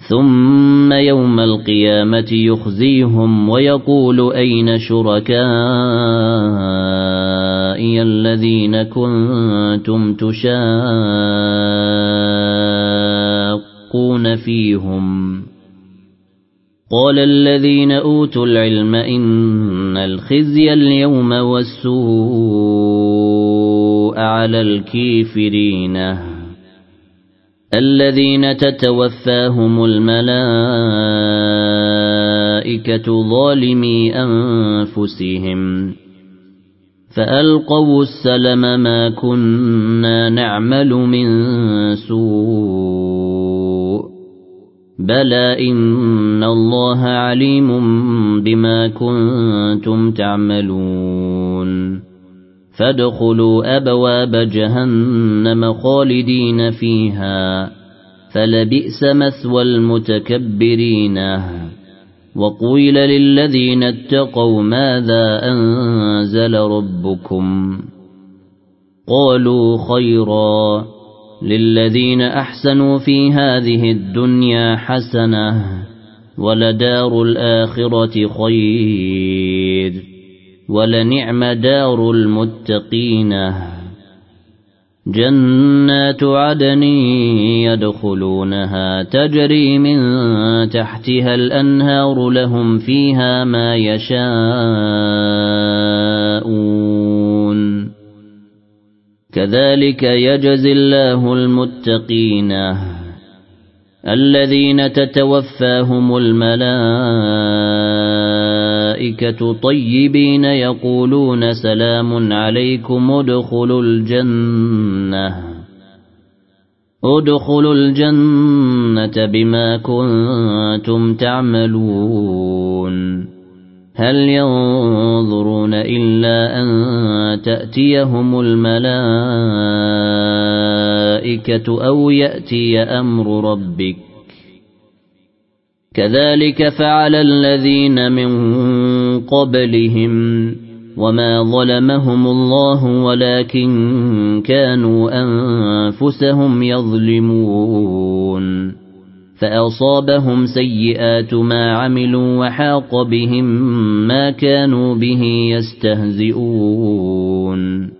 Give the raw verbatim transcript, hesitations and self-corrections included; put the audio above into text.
ثم يوم القيامة يخزيهم ويقول أين شركائي الذين كنتم تشاقون فيهم قال الذين أوتوا العلم إن الخزي اليوم والسوء على الكافرين الذين تتوفاهم الملائكة ظالمي أنفسهم فألقوا السلم ما كنا نعمل من سوء بلى إن الله عليم بما كنتم تعملون فادخلوا أبواب جهنم خالدين فيها فلبئس مثوى المتكبرين وقيل للذين اتقوا ماذا أنزل ربكم قالوا خيرا للذين أحسنوا في هذه الدنيا حسنة ولدار الآخرة خير ولنعم دار المتقين جنات عدن يدخلونها تجري من تحتها الأنهار لهم فيها ما يشاءون كذلك يجزي الله المتقين الذين تتوفاهم الملائكة طيبين يقولون سلام عليكم ادخلوا الجنة ادخلوا الجنة بما كنتم تعملون هل ينظرون إلا أن تأتيهم الملائكة أو يأتي أمر ربك كذلك فعل الذين من قبلهم وما ظلمهم الله ولكن كانوا أنفسهم يظلمون فأصابهم سيئات ما عملوا وحاق بهم ما كانوا به يستهزئون